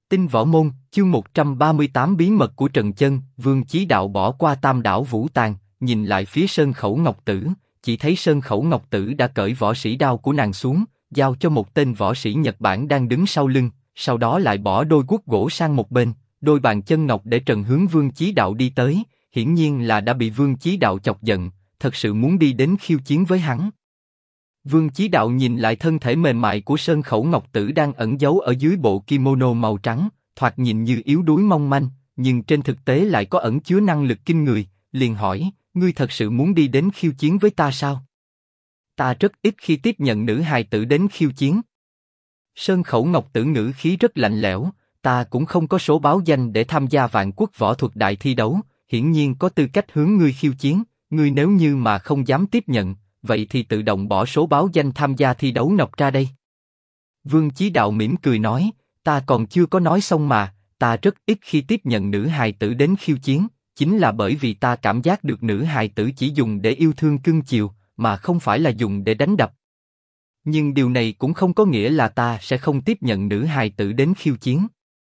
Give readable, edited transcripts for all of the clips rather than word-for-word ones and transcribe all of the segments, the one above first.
Tinh Võ Môn, chương 138 bí mật của Trần Chân. Vương Chí Đạo bỏ qua Tam Đảo Vũ Tàn, nhìn lại phía Sơn Khẩu Ngọc Tử, chỉ thấy Sơn Khẩu Ngọc Tử đã cởi võ sĩ đao của nàng xuống, giao cho một tên võ sĩ Nhật Bản đang đứng sau lưng, sau đó lại bỏ đôi guốc gỗ sang một bên, đôi bàn chân ngọc để trần hướng Vương Chí Đạo đi tới, hiển nhiên là đã bị Vương Chí Đạo chọc giận, thật sự muốn đi đến khiêu chiến với hắn. Vương Chí Đạo nhìn lại thân thể mềm mại của Sơn Khẩu Ngọc Tử đang ẩn giấu ở dưới bộ kimono màu trắng, thoạt nhìn như yếu đuối mong manh, nhưng trên thực tế lại có ẩn chứa năng lực kinh người, liền hỏi, ngươi thật sự muốn đi đến khiêu chiến với ta sao? Ta rất ít khi tiếp nhận nữ hài tử đến khiêu chiến. Sơn Khẩu Ngọc Tử ngữ khí rất lạnh lẽo, ta cũng không có số báo danh để tham gia Vạn Quốc võ thuật đại thi đấu, hiển nhiên có tư cách hướng ngươi khiêu chiến, ngươi nếu như mà không dám tiếp nhận, vậy thì tự động bỏ số báo danh tham gia thi đấu nộp ra đây. Vương Chí Đạo mỉm cười nói, ta còn chưa có nói xong mà, ta rất ít khi tiếp nhận nữ hài tử đến khiêu chiến, chính là bởi vì ta cảm giác được nữ hài tử chỉ dùng để yêu thương cưng chiều, mà không phải là dùng để đánh đập. Nhưng điều này cũng không có nghĩa là ta sẽ không tiếp nhận nữ hài tử đến khiêu chiến.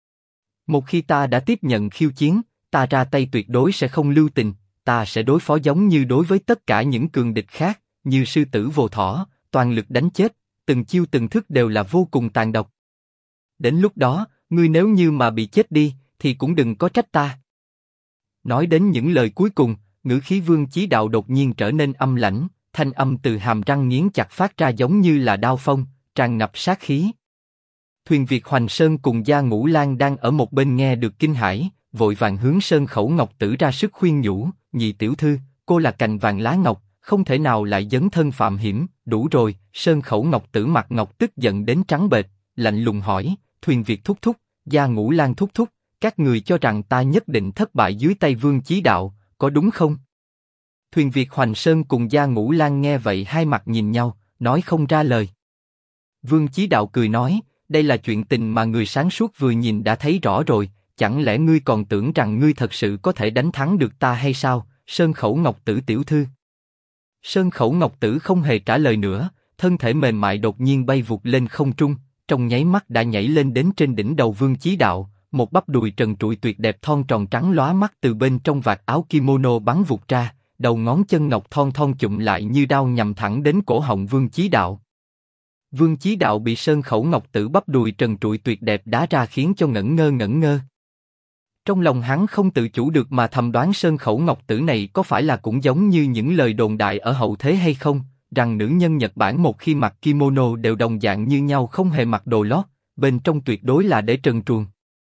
Một khi ta đã tiếp nhận khiêu chiến, ta ra tay tuyệt đối sẽ không lưu tình, ta sẽ đối phó giống như đối với tất cả những cường địch khác, như sư tử vô thỏ, toàn lực đánh chết, từng chiêu từng thức đều là vô cùng tàn độc. Đến lúc đó, ngươi nếu như mà bị chết đi, thì cũng đừng có trách ta. Nói đến những lời cuối cùng, ngữ khí Vương Chí Đạo đột nhiên trở nên âm lãnh, thanh âm từ hàm răng nghiến chặt phát ra giống như là đao phong, tràn ngập sát khí. Thuyền Việt Hoành Sơn cùng Gia Ngũ Lang đang ở một bên nghe được kinh hãi, vội vàng hướng Sơn Khẩu Ngọc Tử ra sức khuyên nhủ, nhị tiểu thư, cô là cành vàng lá ngọc, không thể nào lại dấn thân phạm hiểm, đủ rồi. Sơn Khẩu Ngọc Tử mặt ngọc tức giận đến trắng bệch, lạnh lùng hỏi, Thuyền Việt thúc thúc, Gia Ngũ Lang thúc thúc, các người cho rằng ta nhất định thất bại dưới tay Vương Chí Đạo, có đúng không? Thuyền Việt Hoành Sơn cùng Gia Ngũ Lang nghe vậy hai mặt nhìn nhau, nói không ra lời. Vương Chí Đạo cười nói, đây là chuyện tình mà người sáng suốt vừa nhìn đã thấy rõ rồi, chẳng lẽ ngươi còn tưởng rằng ngươi thật sự có thể đánh thắng được ta hay sao, Sơn Khẩu Ngọc Tử tiểu thư? Sơn Khẩu Ngọc Tử không hề trả lời nữa, thân thể mềm mại đột nhiên bay vụt lên không trung, trong nháy mắt đã nhảy lên đến trên đỉnh đầu Vương Chí Đạo, một bắp đùi trần trụi tuyệt đẹp thon tròn trắng lóa mắt từ bên trong vạt áo kimono bắn vụt ra, đầu ngón chân ngọc thon thon chụm lại như đao nhằm thẳng đến cổ họng Vương Chí Đạo. Vương Chí Đạo bị Sơn Khẩu Ngọc Tử bắp đùi trần trụi tuyệt đẹp đá ra khiến cho ngẩn ngơ. Trong lòng hắn không tự chủ được mà thầm đoán Sơn Khẩu Ngọc Tử này có phải là cũng giống như những lời đồn đại ở hậu thế hay không, rằng nữ nhân Nhật Bản một khi mặc kimono đều đồng dạng như nhau không hề mặc đồ lót, bên trong tuyệt đối là để trần truồng.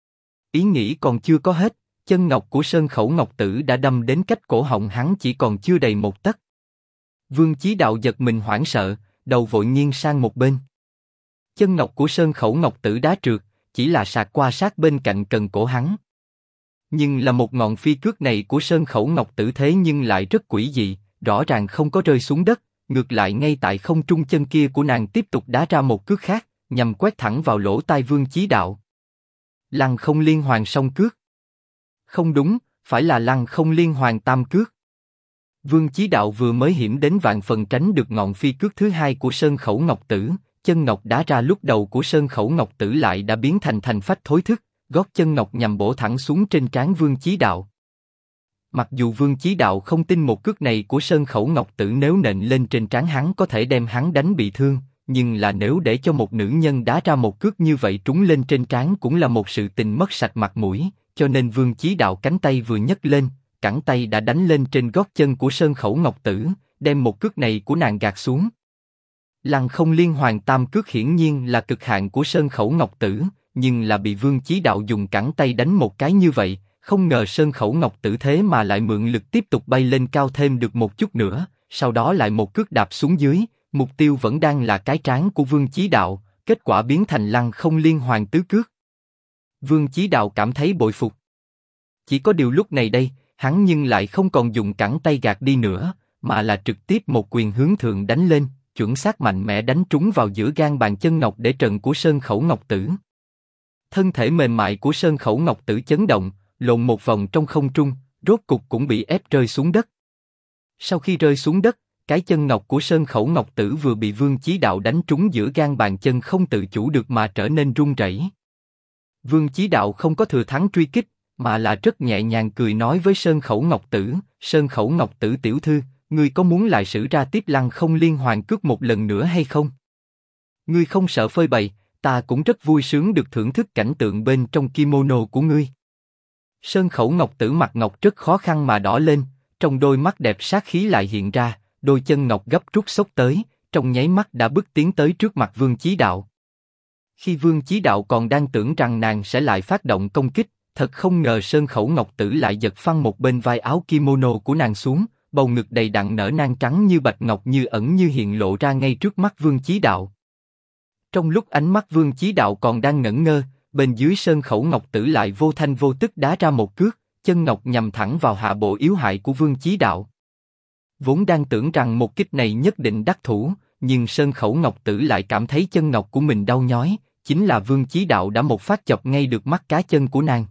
Ý nghĩ còn chưa có hết, chân ngọc của Sơn Khẩu Ngọc Tử đã đâm đến cách cổ họng hắn chỉ còn chưa đầy một tấc. Vương Chí Đạo giật mình hoảng sợ, đầu vội nghiêng sang một bên. Chân ngọc của Sơn Khẩu Ngọc Tử đá trượt, chỉ là sạc qua sát bên cạnh cần cổ hắn. Nhưng là một ngọn phi cước này của Sơn Khẩu Ngọc Tử thế nhưng lại rất quỷ dị, rõ ràng không có rơi xuống đất, ngược lại ngay tại không trung chân kia của nàng tiếp tục đá ra một cước khác, nhằm quét thẳng vào lỗ tai Vương Chí Đạo. Lăng không liên hoàn song cước. Không đúng, phải là lăng không liên hoàn tam cước. Vương Chí Đạo vừa mới hiểm đến vạn phần tránh được ngọn phi cước thứ hai của Sơn Khẩu Ngọc Tử, chân ngọc đá ra lúc đầu của Sơn Khẩu Ngọc Tử lại đã biến thành phách thối thức, gót chân ngọc nhằm bổ thẳng xuống trên trán Vương Chí Đạo. Mặc dù Vương Chí Đạo không tin một cước này của Sơn Khẩu Ngọc Tử nếu nện lên trên trán hắn có thể đem hắn đánh bị thương, nhưng là nếu để cho một nữ nhân đá ra một cước như vậy trúng lên trên trán cũng là một sự tình mất sạch mặt mũi, cho nên Vương Chí Đạo cánh tay vừa nhấc lên, cẳng tay đã đánh lên trên gót chân của Sơn Khẩu Ngọc Tử, đem một cước này của nàng gạt xuống. Lăng không liên hoàn tam cước hiển nhiên là cực hạn của Sơn Khẩu Ngọc Tử, nhưng là bị Vương Chí Đạo dùng cẳng tay đánh một cái như vậy, không ngờ Sơn Khẩu Ngọc Tử thế mà lại mượn lực tiếp tục bay lên cao thêm được một chút nữa, sau đó lại một cước đạp xuống dưới, mục tiêu vẫn đang là cái trán của Vương Chí Đạo, kết quả biến thành lăng không liên hoàn tứ cước. Vương Chí Đạo cảm thấy bội phục. Chỉ có điều lúc này đây, hắn nhưng lại không còn dùng cẳng tay gạt đi nữa, mà là trực tiếp một quyền hướng thượng đánh lên, chuẩn xác mạnh mẽ đánh trúng vào giữa gan bàn chân ngọc để trần của Sơn Khẩu Ngọc Tử. Thân thể mềm mại của Sơn Khẩu Ngọc Tử chấn động, lộn một vòng trong không trung, rốt cục cũng bị ép rơi xuống đất. Sau khi rơi xuống đất, cái chân ngọc của Sơn Khẩu Ngọc Tử vừa bị Vương Chí Đạo đánh trúng giữa gan bàn chân không tự chủ được mà trở nên run rẩy. Vương Chí Đạo không có thừa thắng truy kích, mà là rất nhẹ nhàng cười nói với Sơn Khẩu Ngọc Tử, Sơn Khẩu Ngọc Tử tiểu thư, ngươi có muốn lại sử ra tiếp Lăng Không Liên Hoàn Cước một lần nữa hay không? Ngươi không sợ phơi bày, ta cũng rất vui sướng được thưởng thức cảnh tượng bên trong kimono của ngươi. Sơn Khẩu Ngọc Tử mặt ngọc rất khó khăn mà đỏ lên, trong đôi mắt đẹp sát khí lại hiện ra, đôi chân ngọc gấp rút xốc tới, trong nháy mắt đã bước tiến tới trước mặt Vương Chí Đạo. Khi Vương Chí Đạo còn đang tưởng rằng nàng sẽ lại phát động công kích, thật không ngờ Sơn Khẩu Ngọc Tử lại giật phăng một bên vai áo kimono của nàng xuống, bầu ngực đầy đặn nở nang trắng như bạch ngọc như ẩn như hiện lộ ra ngay trước mắt Vương Chí Đạo. Trong lúc ánh mắt Vương Chí Đạo còn đang ngẩn ngơ, bên dưới Sơn Khẩu Ngọc Tử lại vô thanh vô tức đá ra một cước, chân ngọc nhằm thẳng vào hạ bộ yếu hại của Vương Chí Đạo. Vốn đang tưởng rằng một kích này nhất định đắc thủ, nhưng Sơn Khẩu Ngọc Tử lại cảm thấy chân ngọc của mình đau nhói, chính là Vương Chí Đạo đã một phát chọc ngay được mắt cá chân của nàng.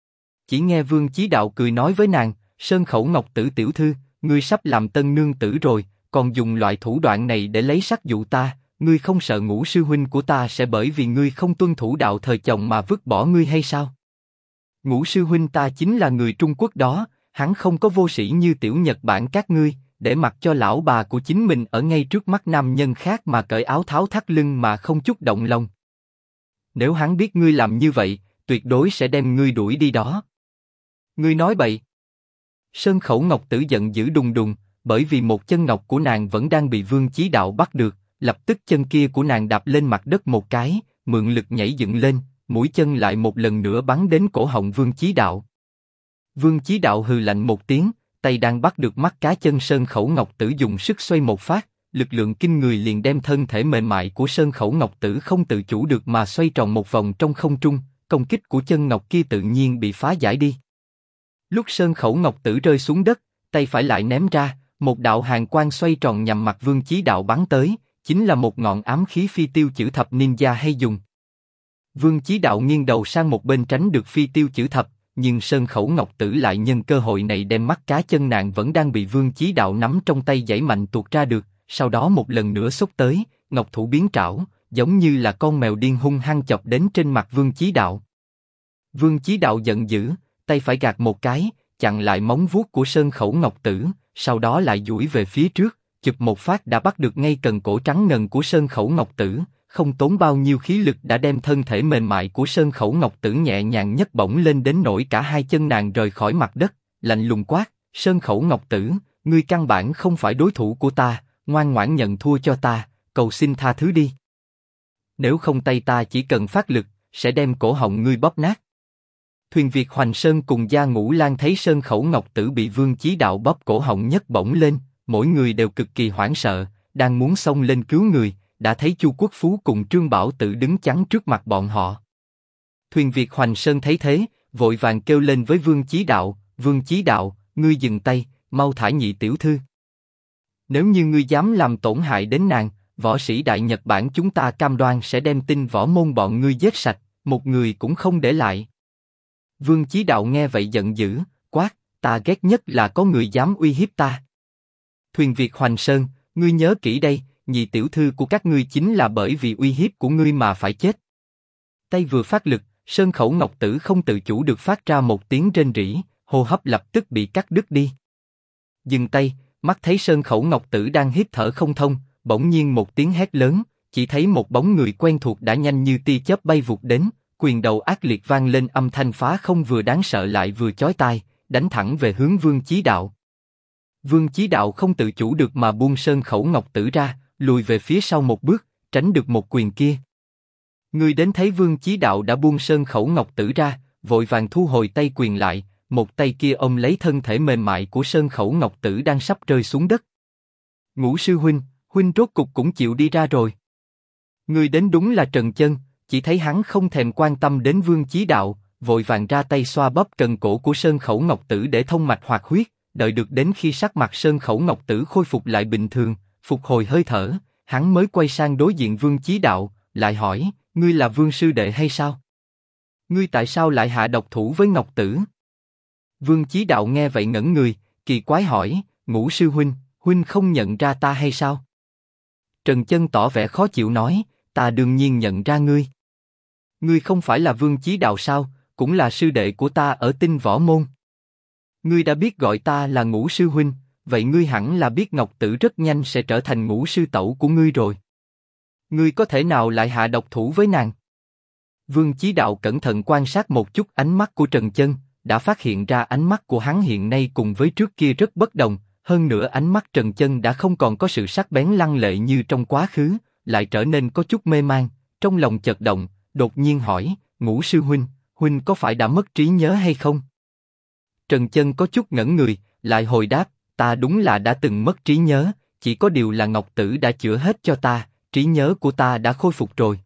Chỉ nghe Vương Chí Đạo cười nói với nàng, Sơn Khẩu Ngọc Tử tiểu thư, ngươi sắp làm tân nương tử rồi, còn dùng loại thủ đoạn này để lấy sắc dụ ta, ngươi không sợ Ngũ sư huynh của ta sẽ bởi vì ngươi không tuân thủ đạo thời chồng mà vứt bỏ ngươi hay sao? Ngũ sư huynh ta chính là người Trung Quốc đó, hắn không có vô sĩ như tiểu Nhật Bản các ngươi, để mặc cho lão bà của chính mình ở ngay trước mắt nam nhân khác mà cởi áo tháo thắt lưng mà không chút động lòng. Nếu hắn biết ngươi làm như vậy, tuyệt đối sẽ đem ngươi đuổi đi đó. Ngươi nói bậy. Sơn Khẩu Ngọc Tử giận dữ đùng đùng, bởi vì một chân ngọc của nàng vẫn đang bị Vương Chí Đạo bắt được, lập tức chân kia của nàng đạp lên mặt đất một cái, mượn lực nhảy dựng lên, mũi chân lại một lần nữa bắn đến cổ họng Vương Chí Đạo. Vương Chí Đạo hừ lạnh một tiếng, tay đang bắt được mắt cá chân Sơn Khẩu Ngọc Tử dùng sức xoay một phát, lực lượng kinh người liền đem thân thể mềm mại của Sơn Khẩu Ngọc Tử không tự chủ được mà xoay tròn một vòng trong không trung, công kích của chân ngọc kia tự nhiên bị phá giải đi. Lúc Sơn Khẩu Ngọc Tử rơi xuống đất, tay phải lại ném ra, một đạo hàn quang xoay tròn nhằm mặt Vương Chí Đạo bắn tới, chính là một ngọn ám khí phi tiêu chữ thập ninja hay dùng. Vương Chí Đạo nghiêng đầu sang một bên tránh được phi tiêu chữ thập, nhưng Sơn Khẩu Ngọc Tử lại nhân cơ hội này đem mắt cá chân nàng vẫn đang bị Vương Chí Đạo nắm trong tay giãy mạnh tuột ra được, sau đó một lần nữa xốc tới, ngọc thủ biến trảo, giống như là con mèo điên hung hăng chọc đến trên mặt Vương Chí Đạo. Vương Chí Đạo giận dữ, tay phải gạt một cái, chặn lại móng vuốt của Sơn Khẩu Ngọc Tử, sau đó lại duỗi về phía trước, chụp một phát đã bắt được ngay cần cổ trắng ngần của Sơn Khẩu Ngọc Tử, không tốn bao nhiêu khí lực đã đem thân thể mềm mại của Sơn Khẩu Ngọc Tử nhẹ nhàng nhấc bổng lên đến nỗi cả hai chân nàng rời khỏi mặt đất, lạnh lùng quát, Sơn Khẩu Ngọc Tử, ngươi căn bản không phải đối thủ của ta, ngoan ngoãn nhận thua cho ta, cầu xin tha thứ đi. Nếu không tay ta chỉ cần phát lực, sẽ đem cổ họng ngươi bóp nát. Thuyền Việt Hoành Sơn cùng Gia Ngũ Lang thấy Sơn Khẩu Ngọc Tử bị Vương Chí Đạo bóp cổ họng nhấc bổng lên, mỗi người đều cực kỳ hoảng sợ, đang muốn xông lên cứu người, đã thấy Chu Quốc Phú cùng Trương Bảo Tự đứng chắn trước mặt bọn họ. Thuyền Việt Hoành Sơn thấy thế, vội vàng kêu lên với Vương Chí Đạo, Vương Chí Đạo, ngươi dừng tay, mau thả nhị tiểu thư. Nếu như ngươi dám làm tổn hại đến nàng, võ sĩ Đại Nhật Bản chúng ta cam đoan sẽ đem tinh võ môn bọn ngươi giết sạch, một người cũng không để lại. Vương Chí Đạo nghe vậy giận dữ, quát, ta ghét nhất là có người dám uy hiếp ta. Thuyền Việt Hoành Sơn, ngươi nhớ kỹ đây, nhị tiểu thư của các ngươi chính là bởi vì uy hiếp của ngươi mà phải chết. Tay vừa phát lực, Sơn Khẩu Ngọc Tử không tự chủ được phát ra một tiếng rên rỉ, hô hấp lập tức bị cắt đứt đi. Dừng tay, mắt thấy Sơn Khẩu Ngọc Tử đang hít thở không thông, bỗng nhiên một tiếng hét lớn, chỉ thấy một bóng người quen thuộc đã nhanh như tia chớp bay vụt đến, quyền đầu ác liệt vang lên âm thanh phá không vừa đáng sợ lại vừa chói tai, đánh thẳng về hướng Vương Chí Đạo. Vương Chí Đạo không tự chủ được mà buông Sơn Khẩu Ngọc Tử ra, lùi về phía sau một bước, tránh được một quyền kia. Người đến thấy Vương Chí Đạo đã buông Sơn Khẩu Ngọc Tử ra, vội vàng thu hồi tay quyền lại, một tay kia ôm lấy thân thể mềm mại của Sơn Khẩu Ngọc Tử đang sắp rơi xuống đất. Ngũ sư huynh, huynh rốt cục cũng chịu đi ra rồi. Người đến đúng là Trần Chân, chỉ thấy hắn không thèm quan tâm đến Vương Chí Đạo, vội vàng ra tay xoa bóp cần cổ của Sơn Khẩu Ngọc Tử để thông mạch hoạt huyết, đợi được đến khi sắc mặt Sơn Khẩu Ngọc Tử khôi phục lại bình thường, phục hồi hơi thở, hắn mới quay sang đối diện Vương Chí Đạo, lại hỏi, ngươi là Vương sư đệ hay sao? Ngươi tại sao lại hạ độc thủ với Ngọc Tử? Vương Chí Đạo nghe vậy ngẩn người, kỳ quái hỏi, Ngũ sư huynh, huynh không nhận ra ta hay sao? Trần Chân tỏ vẻ khó chịu nói, ta đương nhiên nhận ra ngươi. Ngươi không phải là Vương Chí Đạo sao, cũng là sư đệ của ta ở Tinh Võ Môn. Ngươi đã biết gọi ta là Ngũ sư huynh, vậy ngươi hẳn là biết Ngọc Tử rất nhanh sẽ trở thành Ngũ sư tẩu của ngươi rồi. Ngươi có thể nào lại hạ độc thủ với nàng? Vương Chí Đạo cẩn thận quan sát một chút ánh mắt của Trần Chân, đã phát hiện ra ánh mắt của hắn hiện nay cùng với trước kia rất bất đồng, hơn nữa ánh mắt Trần Chân đã không còn có sự sắc bén lăng lệ như trong quá khứ, lại trở nên có chút mê man, trong lòng chợt động, đột nhiên hỏi, Ngũ sư huynh, huynh có phải đã mất trí nhớ hay không? Trần Chân có chút ngẩn người, lại hồi đáp, ta đúng là đã từng mất trí nhớ, chỉ có điều là Ngọc Tử đã chữa hết cho ta, trí nhớ của ta đã khôi phục rồi.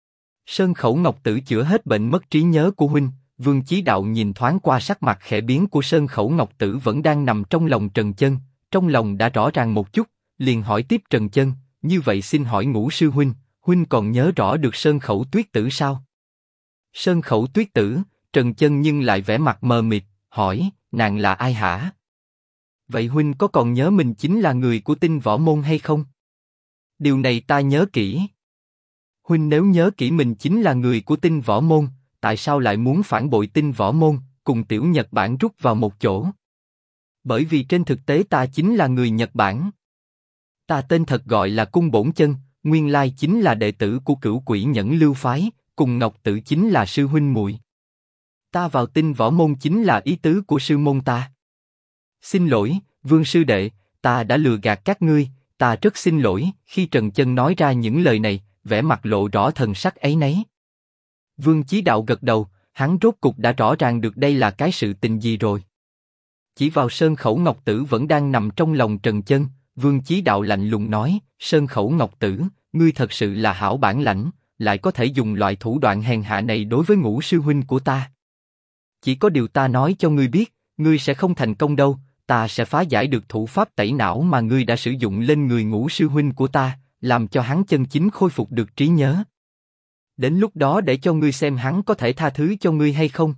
Sơn Khẩu Ngọc Tử chữa hết bệnh mất trí nhớ của huynh. Vương Chí Đạo nhìn thoáng qua sắc mặt khẽ biến của Sơn Khẩu Ngọc Tử vẫn đang nằm trong lòng Trần Chân, trong lòng đã rõ ràng một chút, liền hỏi tiếp Trần Chân, như vậy xin hỏi Ngũ sư huynh, huynh còn nhớ rõ được Sơn Khẩu Tuyết Tử sao? Sơn Khẩu Tuyết Tử, Trần Chân nhưng lại vẻ mặt mờ mịt, hỏi, nàng là ai hả? Vậy huynh có còn nhớ mình chính là người của Tinh Võ Môn hay không? Điều này ta nhớ kỹ. Huynh nếu nhớ kỹ mình chính là người của Tinh Võ Môn, tại sao lại muốn phản bội Tinh Võ Môn, cùng tiểu Nhật Bản rút vào một chỗ? Bởi vì trên thực tế ta chính là người Nhật Bản. Ta tên thật gọi là Cung Bổn Chân, nguyên lai chính là đệ tử của Cửu Quỷ Nhẫn Lưu phái, cùng Ngọc Tử chính là sư huynh muội. Ta vào Tinh Võ Môn chính là ý tứ của sư môn ta. Xin lỗi, Vương sư đệ, ta đã lừa gạt các ngươi, ta rất xin lỗi. Khi Trần Chân nói ra những lời này, vẻ mặt lộ rõ thần sắc áy náy. Vương Chí Đạo gật đầu, hắn rốt cục đã rõ ràng được đây là cái sự tình gì rồi. Chỉ vào Sơn Khẩu Ngọc Tử vẫn đang nằm trong lòng Trần Chân, Vương Chí Đạo lạnh lùng nói, Sơn Khẩu Ngọc Tử, ngươi thật sự là hảo bản lãnh, lại có thể dùng loại thủ đoạn hèn hạ này đối với Ngũ sư huynh của ta. Chỉ có điều ta nói cho ngươi biết, ngươi sẽ không thành công đâu, ta sẽ phá giải được thủ pháp tẩy não mà ngươi đã sử dụng lên người Ngũ sư huynh của ta, làm cho hắn chân chính khôi phục được trí nhớ. Đến lúc đó để cho ngươi xem hắn có thể tha thứ cho ngươi hay không.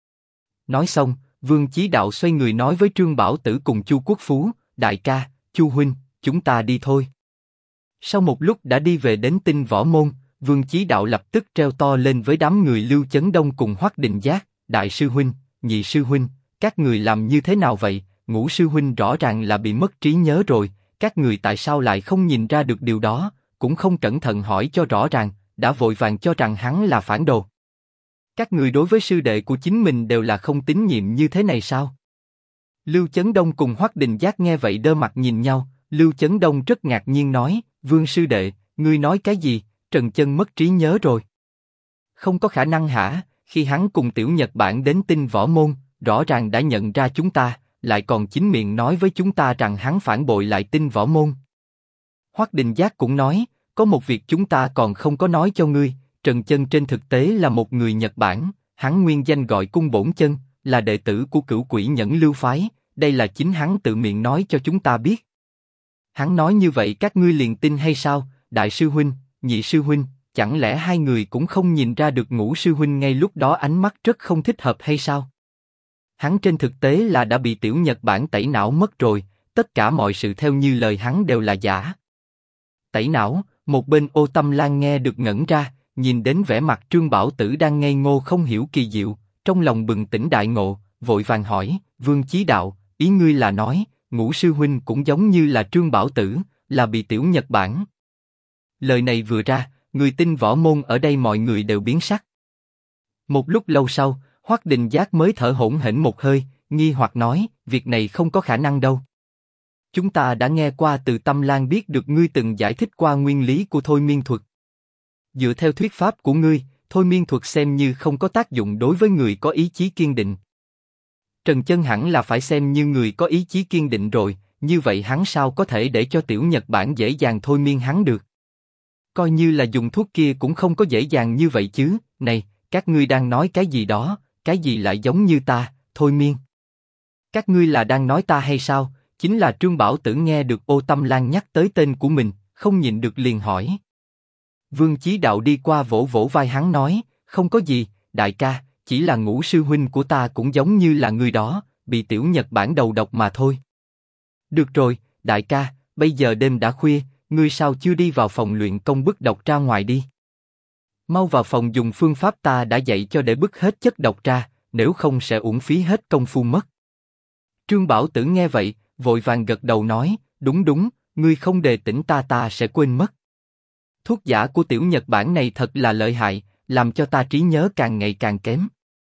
Nói xong, Vương Chí Đạo xoay người nói với Trương Bảo Tử cùng Chu Quốc Phú, đại ca, Chu huynh, chúng ta đi thôi. Sau một lúc đã đi về đến Tinh Võ Môn, Vương Chí Đạo lập tức treo to lên với đám người Lưu Chấn Đông cùng Hoắc Đình Giác, đại sư huynh, nhị sư huynh, các người làm như thế nào vậy? Ngũ sư huynh rõ ràng là bị mất trí nhớ rồi, các người tại sao lại không nhìn ra được điều đó, cũng không cẩn thận hỏi cho rõ ràng, đã vội vàng cho rằng hắn là phản đồ. Các người đối với sư đệ của chính mình đều là không tín nhiệm như thế này sao? Lưu Chấn Đông cùng Hoắc Đình Giác nghe vậy đơ mặt nhìn nhau, Lưu Chấn Đông rất ngạc nhiên nói, Vương sư đệ, ngươi nói cái gì? Trần Chân mất trí nhớ rồi. Không có khả năng hả? Khi hắn cùng tiểu Nhật Bản đến Tinh Võ Môn, rõ ràng đã nhận ra chúng ta, lại còn chính miệng nói với chúng ta rằng hắn phản bội lại Tinh Võ Môn. Hoắc Đình Giác cũng nói, có một việc chúng ta còn không có nói cho ngươi, Trần Chân trên thực tế là một người Nhật Bản, hắn nguyên danh gọi Cung Bổn Chân, là đệ tử của Cửu Quỷ Nhẫn Lưu phái, đây là chính hắn tự miệng nói cho chúng ta biết. Hắn nói như vậy các ngươi liền tin hay sao? Đại sư huynh, nhị sư huynh, chẳng lẽ hai người cũng không nhìn ra được Ngũ sư huynh ngay lúc đó ánh mắt rất không thích hợp hay sao? Hắn trên thực tế là đã bị tiểu Nhật Bản tẩy não mất rồi, tất cả mọi sự theo như lời hắn đều là giả. Tẩy não? Một bên Ô Tâm Lan nghe được ngẩn ra, nhìn đến vẻ mặt Trương Bảo Tử đang ngây ngô không hiểu kỳ diệu, trong lòng bừng tỉnh đại ngộ, vội vàng hỏi, Vương Chí Đạo, ý ngươi là nói, Ngũ sư huynh cũng giống như là Trương Bảo Tử, là bị tiểu Nhật Bản. Lời này vừa ra, người Tinh Võ Môn ở đây mọi người đều biến sắc. Một lúc lâu sau, Hoắc Đình Giác mới thở hổn hển một hơi, nghi hoặc nói, việc này không có khả năng đâu. Chúng ta đã nghe qua từ Tâm Lan biết được ngươi từng giải thích qua nguyên lý của thôi miên thuật. Dựa theo thuyết pháp của ngươi, thôi miên thuật xem như không có tác dụng đối với người có ý chí kiên định. Trần Chân hẳn là phải xem như người có ý chí kiên định rồi, như vậy hắn sao có thể để cho tiểu Nhật Bản dễ dàng thôi miên hắn được? Coi như là dùng thuốc kia cũng không có dễ dàng như vậy chứ. Này, các ngươi đang nói cái gì đó? Cái gì lại giống như ta? Thôi miên? Các ngươi là đang nói ta hay sao? Chính là Trương Bảo Tử nghe được Ô Tâm Lan nhắc tới tên của mình, không nhịn được liền hỏi. Vương Chí Đạo đi qua vỗ vỗ vai hắn nói, không có gì, đại ca, chỉ là Ngũ sư huynh của ta cũng giống như là người đó, bị tiểu Nhật Bản đầu độc mà thôi. Được rồi, đại ca, bây giờ đêm đã khuya, ngươi sao chưa đi vào phòng luyện công bức độc ra ngoài đi? Mau vào phòng dùng phương pháp ta đã dạy cho để bứt hết chất độc ra, nếu không sẽ uổng phí hết công phu mất. Trương Bảo Tử nghe vậy, vội vàng gật đầu nói, đúng đúng, ngươi không đề tỉnh ta sẽ quên mất. Thuốc giả của tiểu Nhật Bản này thật là lợi hại, làm cho ta trí nhớ càng ngày càng kém.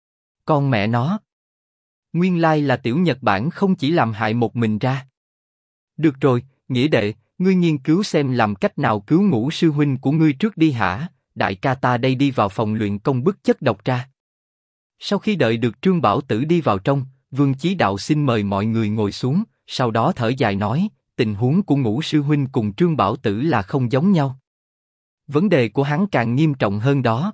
Con mẹ nó. Nguyên lai là tiểu Nhật Bản không chỉ làm hại một mình ra. Được rồi, nghĩa đệ, ngươi nghiên cứu xem làm cách nào cứu Ngũ sư huynh của ngươi trước đi hả, đại ca ta đây đi vào phòng luyện công bứt chất độc ra. Sau khi đợi được Trương Bảo Tử đi vào trong, Vương Chí Đạo xin mời mọi người ngồi xuống, sau đó thở dài nói, tình huống của Ngũ sư huynh cùng Trương Bảo Tử là không giống nhau. Vấn đề của hắn càng nghiêm trọng hơn đó.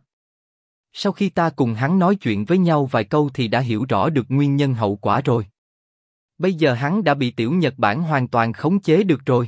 Sau khi ta cùng hắn nói chuyện với nhau vài câu thì đã hiểu rõ được nguyên nhân hậu quả rồi. Bây giờ hắn đã bị tiểu Nhật Bản hoàn toàn khống chế được rồi.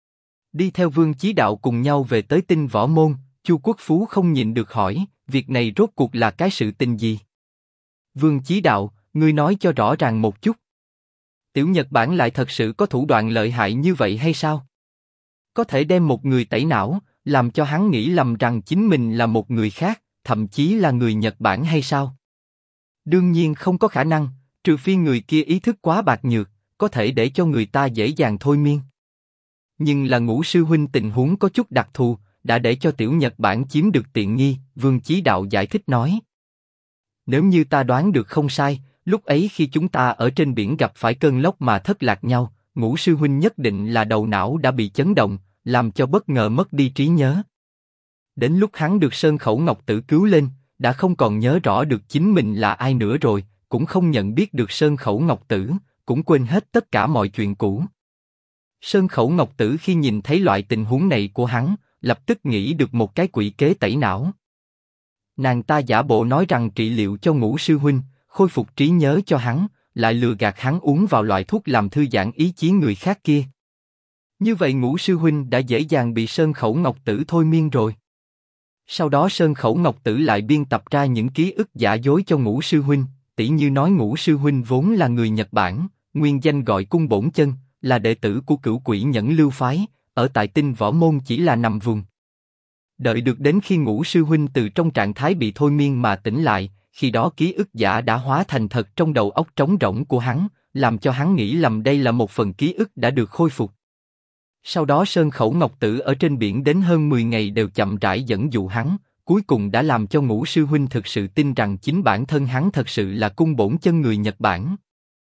Đi theo Vương Chí Đạo cùng nhau về tới Tinh Võ Môn, Chu Quốc Phú không nhịn được hỏi, việc này rốt cuộc là cái sự tình gì? Vương Chí Đạo, ngươi nói cho rõ ràng một chút. Tiểu Nhật Bản lại thật sự có thủ đoạn lợi hại như vậy hay sao? Có thể đem một người tẩy não, làm cho hắn nghĩ lầm rằng chính mình là một người khác, thậm chí là người Nhật Bản hay sao? Đương nhiên không có khả năng, trừ phi người kia ý thức quá bạc nhược, có thể để cho người ta dễ dàng thôi miên. Nhưng là Ngũ sư huynh tình huống có chút đặc thù, đã để cho tiểu Nhật Bản chiếm được tiện nghi, Vương Chí Đạo giải thích nói. Nếu như ta đoán được không sai, lúc ấy khi chúng ta ở trên biển gặp phải cơn lốc mà thất lạc nhau, Ngũ sư huynh nhất định là đầu não đã bị chấn động, làm cho bất ngờ mất đi trí nhớ. Đến lúc hắn được Sơn Khẩu Ngọc Tử cứu lên, đã không còn nhớ rõ được chính mình là ai nữa rồi, cũng không nhận biết được Sơn Khẩu Ngọc Tử, cũng quên hết tất cả mọi chuyện cũ. Sơn Khẩu Ngọc Tử khi nhìn thấy loại tình huống này của hắn, lập tức nghĩ được một cái quỷ kế tẩy não. Nàng ta giả bộ nói rằng trị liệu cho Ngũ sư huynh, khôi phục trí nhớ cho hắn, lại lừa gạt hắn uống vào loại thuốc làm thư giãn ý chí người khác kia. Như vậy Ngũ sư huynh đã dễ dàng bị Sơn Khẩu Ngọc Tử thôi miên rồi. Sau đó Sơn Khẩu Ngọc Tử lại biên tập ra những ký ức giả dối cho Ngũ sư huynh, tỉ như nói Ngũ sư huynh vốn là người Nhật Bản, nguyên danh gọi Cung Bổn Chân, là đệ tử của Cửu Quỷ Nhẫn Lưu phái, ở tại Tinh Võ Môn chỉ là nằm vùng. Đợi được đến khi Ngũ sư huynh từ trong trạng thái bị thôi miên mà tỉnh lại, khi đó ký ức giả đã hóa thành thật trong đầu óc trống rỗng của hắn, làm cho hắn nghĩ lầm đây là một phần ký ức đã được khôi phục. Sau đó Sơn Khẩu Ngọc Tử ở trên biển đến hơn 10 ngày đều chậm rãi dẫn dụ hắn, cuối cùng đã làm cho Ngũ sư huynh thực sự tin rằng chính bản thân hắn thật sự là Cung Bổn Chân người Nhật Bản.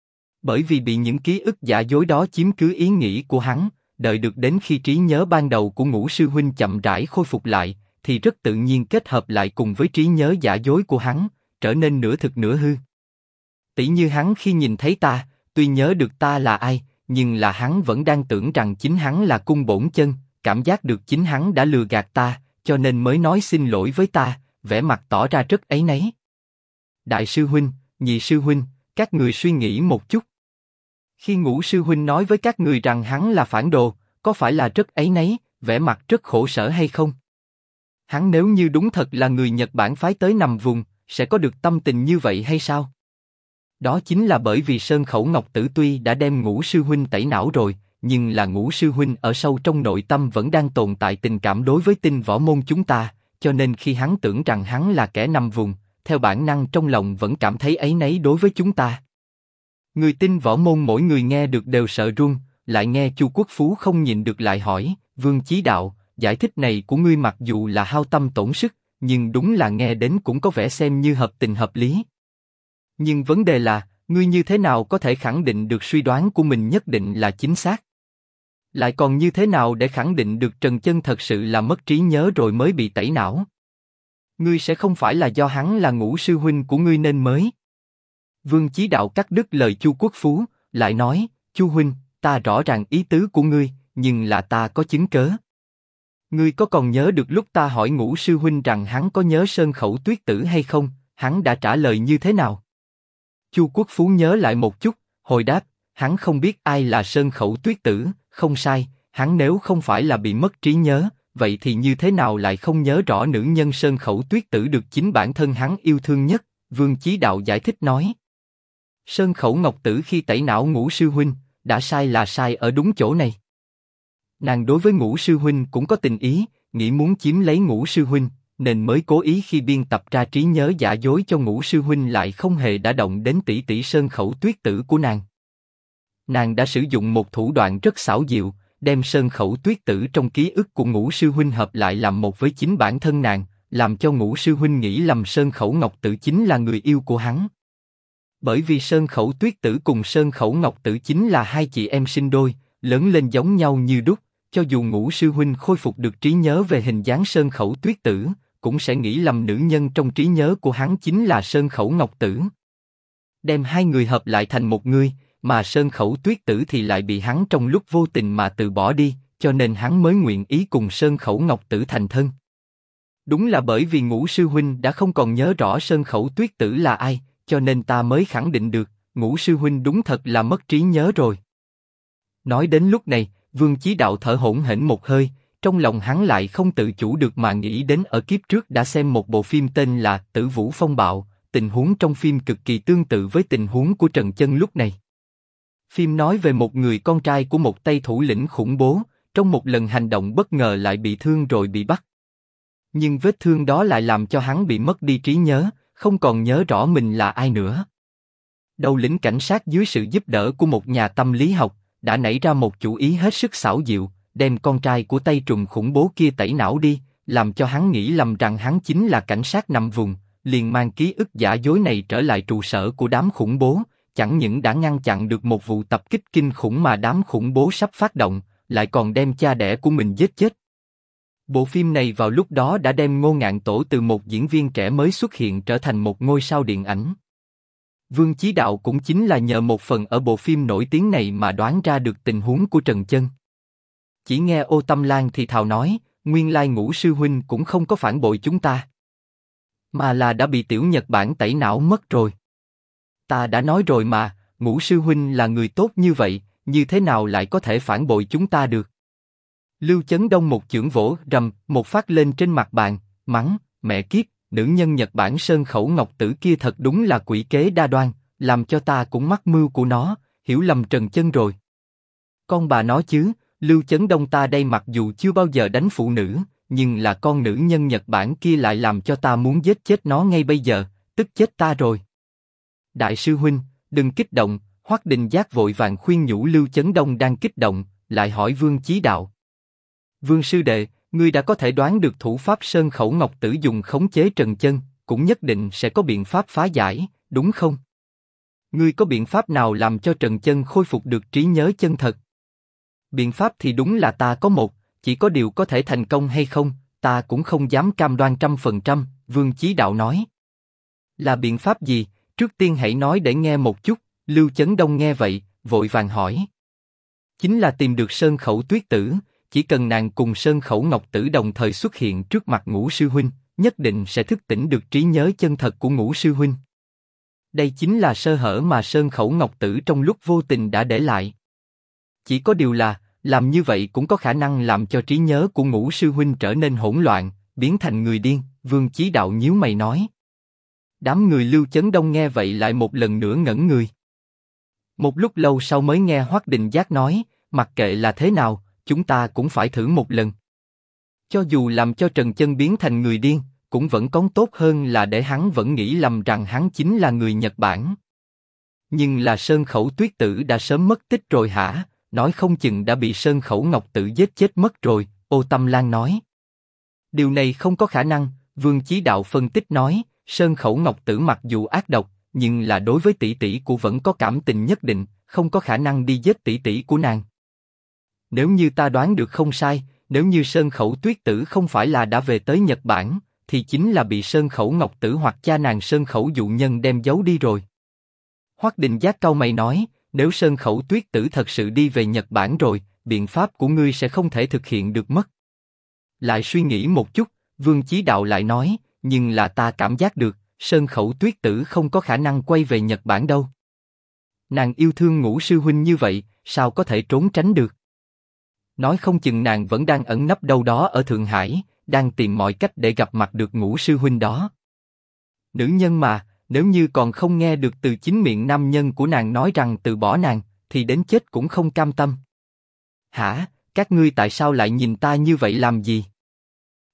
Bởi vì bị những ký ức giả dối đó chiếm cứ ý nghĩ của hắn, đợi được đến khi trí nhớ ban đầu của Ngũ sư huynh chậm rãi khôi phục lại, thì rất tự nhiên kết hợp lại cùng với trí nhớ giả dối của hắn, trở nên nửa thực nửa hư. Tỷ như hắn khi nhìn thấy ta, tuy nhớ được ta là ai, nhưng là hắn vẫn đang tưởng rằng chính hắn là Cung Bổn Chân, cảm giác được chính hắn đã lừa gạt ta, cho nên mới nói xin lỗi với ta, vẻ mặt tỏ ra rất áy náy. Đại sư huynh, nhị sư huynh, các người suy nghĩ một chút. Khi Ngũ sư huynh nói với các người rằng hắn là phản đồ, có phải là rất áy náy, vẻ mặt rất khổ sở hay không? Hắn nếu như đúng thật là người Nhật Bản phái tới nằm vùng, sẽ có được tâm tình như vậy hay sao? Đó chính là bởi vì Sơn Khẩu Ngọc Tử tuy đã đem Ngũ sư huynh tẩy não rồi, nhưng là Ngũ sư huynh ở sâu trong nội tâm vẫn đang tồn tại tình cảm đối với Tinh Võ Môn chúng ta, cho nên khi hắn tưởng rằng hắn là kẻ nằm vùng, theo bản năng trong lòng vẫn cảm thấy áy náy đối với chúng ta. Người Tinh Võ Môn mỗi người nghe được đều sợ run, lại nghe Chu Quốc Phú không nhịn được lại hỏi, Vương Chí Đạo, giải thích này của ngươi mặc dù là hao tâm tổn sức, nhưng đúng là nghe đến cũng có vẻ xem như hợp tình hợp lý. Nhưng vấn đề là, ngươi như thế nào có thể khẳng định được suy đoán của mình nhất định là chính xác? Lại còn như thế nào để khẳng định được Trần Chân thật sự là mất trí nhớ rồi mới bị tẩy não? Ngươi sẽ không phải là do hắn là Ngũ sư huynh của ngươi nên mới? Vương Chí Đạo cắt đứt lời Chu Quốc Phú, lại nói, Chu huynh, ta rõ ràng ý tứ của ngươi, nhưng là ta có chứng cớ. Ngươi có còn nhớ được lúc ta hỏi Ngũ sư huynh rằng hắn có nhớ Sơn Khẩu Tuyết Tử hay không, hắn đã trả lời như thế nào? Chu Quốc Phú nhớ lại một chút, hồi đáp, hắn không biết ai là Sơn Khẩu Tuyết Tử, không sai, hắn nếu không phải là bị mất trí nhớ, vậy thì như thế nào lại không nhớ rõ nữ nhân Sơn Khẩu Tuyết Tử được chính bản thân hắn yêu thương nhất? Vương Chí Đạo giải thích nói. Sơn Khẩu Ngọc Tử khi tẩy não Ngũ sư huynh, đã sai là sai ở đúng chỗ này. Nàng đối với Ngũ sư huynh cũng có tình ý, nghĩ muốn chiếm lấy Ngũ sư huynh, nên mới cố ý khi biên tập ra trí nhớ giả dối cho Ngũ sư huynh lại không hề đã động đến tỷ tỷ Sơn Khẩu Tuyết Tử của nàng. Nàng đã sử dụng một thủ đoạn rất xảo diệu, đem Sơn Khẩu Tuyết Tử trong ký ức của Ngũ sư huynh hợp lại làm một với chính bản thân nàng, làm cho Ngũ sư huynh nghĩ lầm Sơn Khẩu Ngọc Tử chính là người yêu của hắn. Bởi vì Sơn Khẩu Tuyết Tử cùng Sơn Khẩu Ngọc Tử chính là hai chị em sinh đôi, lớn lên giống nhau như đúc, cho dù Ngũ sư huynh khôi phục được trí nhớ về hình dáng Sơn Khẩu Tuyết Tử, cũng sẽ nghĩ lầm nữ nhân trong trí nhớ của hắn chính là Sơn Khẩu Ngọc Tử. Đem hai người hợp lại thành một người, mà Sơn Khẩu Tuyết Tử thì lại bị hắn trong lúc vô tình mà từ bỏ đi, cho nên hắn mới nguyện ý cùng Sơn Khẩu Ngọc Tử thành thân. Đúng là bởi vì Ngũ sư huynh đã không còn nhớ rõ Sơn Khẩu Tuyết Tử là ai, cho nên ta mới khẳng định được, Ngũ sư huynh đúng thật là mất trí nhớ rồi. Nói đến lúc này, Vương Chí Đạo thở hổn hển một hơi, trong lòng hắn lại không tự chủ được mà nghĩ đến ở kiếp trước đã xem một bộ phim tên là Tử Vũ Phong Bạo, tình huống trong phim cực kỳ tương tự với tình huống của Trần Chân lúc này. Phim nói về một người con trai của một tay thủ lĩnh khủng bố, trong một lần hành động bất ngờ lại bị thương rồi bị bắt. Nhưng vết thương đó lại làm cho hắn bị mất đi trí nhớ, không còn nhớ rõ mình là ai nữa. Đầu lĩnh cảnh sát dưới sự giúp đỡ của một nhà tâm lý học, đã nảy ra một chủ ý hết sức xảo diệu, đem con trai của tay trùm khủng bố kia tẩy não đi, làm cho hắn nghĩ lầm rằng hắn chính là cảnh sát nằm vùng, liền mang ký ức giả dối này trở lại trụ sở của đám khủng bố, chẳng những đã ngăn chặn được một vụ tập kích kinh khủng mà đám khủng bố sắp phát động, lại còn đem cha đẻ của mình giết chết. Bộ phim này vào lúc đó đã đem Ngô Ngạn Tổ từ một diễn viên trẻ mới xuất hiện trở thành một ngôi sao điện ảnh. Vương Chí Đạo cũng chính là nhờ một phần ở bộ phim nổi tiếng này mà đoán ra được tình huống của Trần Chân. Chỉ nghe Ô Tâm Lan thì thào nói, nguyên lai Ngũ sư huynh cũng không có phản bội chúng ta, mà là đã bị tiểu Nhật Bản tẩy não mất rồi. Ta đã nói rồi mà, Ngũ sư huynh là người tốt như vậy, như thế nào lại có thể phản bội chúng ta được? Lưu Chấn Đông một chưởng vỗ rầm một phát lên trên mặt bàn, mắng, mẹ kiếp, nữ nhân Nhật Bản Sơn Khẩu Ngọc Tử kia thật đúng là quỷ kế đa đoan, làm cho ta cũng mắc mưu của nó, hiểu lầm Trần Chân rồi. Con bà nó chứ, Lưu Chấn Đông ta đây mặc dù chưa bao giờ đánh phụ nữ, nhưng là con nữ nhân Nhật Bản kia lại làm cho ta muốn giết chết nó ngay bây giờ, tức chết ta rồi. Đại sư huynh, đừng kích động. Hoắc Đình Giác vội vàng khuyên nhủ Lưu Chấn Đông đang kích động, lại hỏi Vương Chí Đạo. Vương sư đệ, ngươi đã có thể đoán được thủ pháp Sơn Khẩu Ngọc Tử dùng khống chế Trần Chân, cũng nhất định sẽ có biện pháp phá giải, đúng không? Ngươi có biện pháp nào làm cho Trần Chân khôi phục được trí nhớ chân thật? Biện pháp thì đúng là ta có một, chỉ có điều có thể thành công hay không, ta cũng không dám cam đoan 100%, Vương Chí Đạo nói. Là biện pháp gì? Trước tiên hãy nói để nghe một chút. Lưu Chấn Đông nghe vậy, vội vàng hỏi. Chính là tìm được Sơn Khẩu Tuyết Tử, chỉ cần nàng cùng Sơn Khẩu Ngọc Tử đồng thời xuất hiện trước mặt Ngũ sư huynh, nhất định sẽ thức tỉnh được trí nhớ chân thật của Ngũ sư huynh. Đây chính là sơ hở mà Sơn Khẩu Ngọc Tử trong lúc vô tình đã để lại. Chỉ có điều là, làm như vậy cũng có khả năng làm cho trí nhớ của Ngũ sư huynh trở nên hỗn loạn, biến thành người điên, Vương Chí Đạo nhíu mày nói. Đám người Lưu Chấn Đông nghe vậy lại một lần nữa ngẩn người. Một lúc lâu sau mới nghe Hoắc Đình Giác nói, mặc kệ là thế nào, chúng ta cũng phải thử một lần. Cho dù làm cho Trần Chân biến thành người điên, cũng vẫn còn tốt hơn là để hắn vẫn nghĩ lầm rằng hắn chính là người Nhật Bản. Nhưng là Sơn Khẩu Tuyết Tử đã sớm mất tích rồi hả? Nói không chừng đã bị Sơn Khẩu Ngọc Tử giết chết mất rồi, Ô Tâm Lan nói. Điều này không có khả năng, Vương Chí Đạo phân tích nói, Sơn Khẩu Ngọc Tử mặc dù ác độc, nhưng là đối với tỷ tỷ của vẫn có cảm tình nhất định, không có khả năng đi giết tỷ tỷ của nàng. Nếu như ta đoán được không sai, nếu như Sơn Khẩu Tuyết Tử không phải là đã về tới Nhật Bản, thì chính là bị Sơn Khẩu Ngọc Tử hoặc cha nàng Sơn Khẩu dụ nhân đem giấu đi rồi. Hoắc Đình Giác cau mày nói, nếu Sơn Khẩu Tuyết Tử thật sự đi về Nhật Bản rồi, biện pháp của ngươi sẽ không thể thực hiện được mất. Lại suy nghĩ một chút, Vương Chí Đạo lại nói, nhưng là ta cảm giác được, Sơn Khẩu Tuyết Tử không có khả năng quay về Nhật Bản đâu. Nàng yêu thương Ngũ sư huynh như vậy, sao có thể trốn tránh được? Nói không chừng nàng vẫn đang ẩn nấp đâu đó ở Thượng Hải, đang tìm mọi cách để gặp mặt được Ngũ sư huynh đó. Nữ nhân mà, nếu như còn không nghe được từ chính miệng nam nhân của nàng nói rằng từ bỏ nàng, thì đến chết cũng không cam tâm. Hả, các ngươi tại sao lại nhìn ta như vậy làm gì?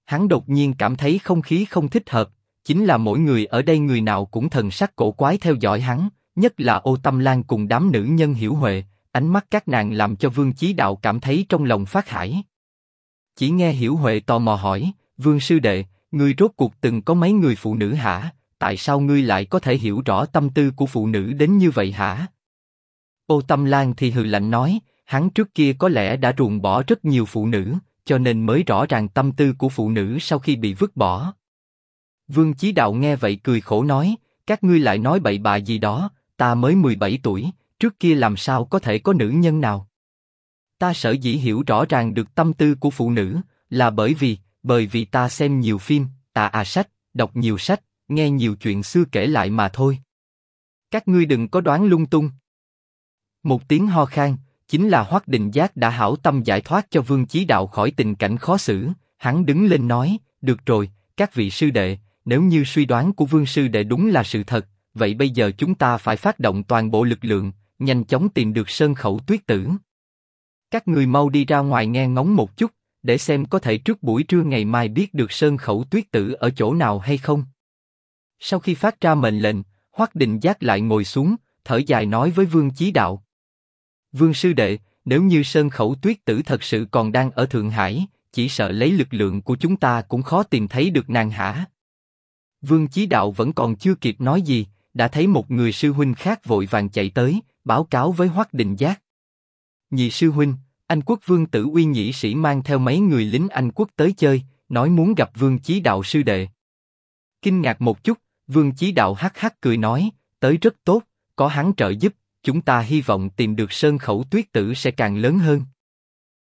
Hắn đột nhiên cảm thấy không khí không thích hợp, chính là mỗi người ở đây người nào cũng thần sắc cổ quái theo dõi hắn, nhất là Ô Tâm Lan cùng đám nữ nhân hiểu huệ, ánh mắt các nàng làm cho Vương Chí Đạo cảm thấy trong lòng phát hải. Chỉ nghe hiểu huệ tò mò hỏi, Vương sư đệ, ngươi rốt cuộc từng có mấy người phụ nữ hả? Tại sao ngươi lại có thể hiểu rõ tâm tư của phụ nữ đến như vậy hả? Ô Tâm Lan thì hừ lạnh nói, hắn trước kia có lẽ đã ruồng bỏ rất nhiều phụ nữ, cho nên mới rõ ràng tâm tư của phụ nữ sau khi bị vứt bỏ. Vương Chí Đạo nghe vậy cười khổ nói, các ngươi lại nói bậy bạ gì đó, ta mới 17 tuổi, trước kia làm sao có thể có nữ nhân nào? Ta sở dĩ hiểu rõ ràng được tâm tư của phụ nữ, là bởi vì ta xem nhiều phim, sách, đọc nhiều sách, nghe nhiều chuyện xưa kể lại mà thôi. Các ngươi đừng có đoán lung tung. Một tiếng ho khan, chính là Hoắc Định Giác đã hảo tâm giải thoát cho Vương Chí Đạo khỏi tình cảnh khó xử. Hắn đứng lên nói, được rồi, các vị sư đệ, nếu như suy đoán của Vương sư đệ đúng là sự thật, vậy bây giờ chúng ta phải phát động toàn bộ lực lượng, nhanh chóng tìm được Sơn Khẩu Tuyết Tử. Các người mau đi ra ngoài nghe ngóng một chút, để xem có thể trước buổi trưa ngày mai biết được Sơn Khẩu Tuyết Tử ở chỗ nào hay không. Sau khi phát ra mệnh lệnh, Hoắc Định Giác lại ngồi xuống, thở dài nói với Vương Chí Đạo. Vương sư đệ, nếu như Sơn Khẩu Tuyết Tử thật sự còn đang ở Thượng Hải, chỉ sợ lấy lực lượng của chúng ta cũng khó tìm thấy được nàng hả? Vương Chí Đạo vẫn còn chưa kịp nói gì, đã thấy một người sư huynh khác vội vàng chạy tới, báo cáo với Hoắc Định Giác. Nhị sư huynh, Anh Quốc Vương Tử Uy nhĩ sĩ mang theo mấy người lính Anh Quốc tới chơi, nói muốn gặp Vương Chí Đạo sư đệ. Kinh ngạc một chút, Vương Chí Đạo hắc hắc cười nói, tới rất tốt, có hắn trợ giúp, chúng ta hy vọng tìm được Sơn Khẩu Tuyết Tử sẽ càng lớn hơn.